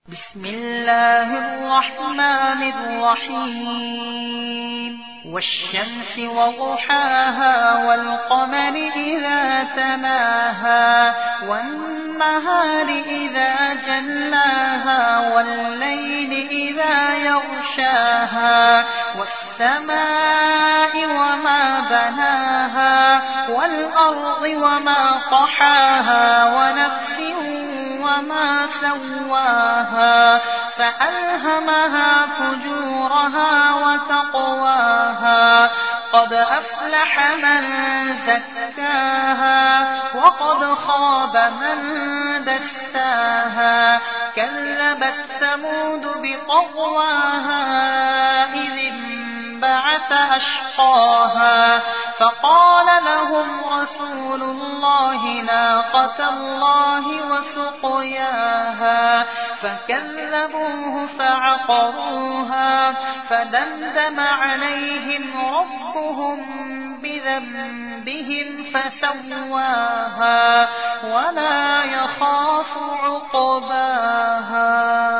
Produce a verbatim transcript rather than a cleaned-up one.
بسم الله الرحمن الرحيم والشمس وضحاها والقمر إذا تلاها والنهار إذا جلاها والليل إذا يغشاها والسماء وما بناها والأرض وما طحاها ونفس وما سواها فألهمها فجورها وتقواها قد أفلح من زكاها وقد خاب من دساها كذبت ثمود بطغواها إذ انبعث أشقاها فقال لهم رسول الله ناقة الله وسقياها فكذبوه فعقروها فدمدم عليهم ربهم بذنبهم فسواها ولا يخاف عقباها.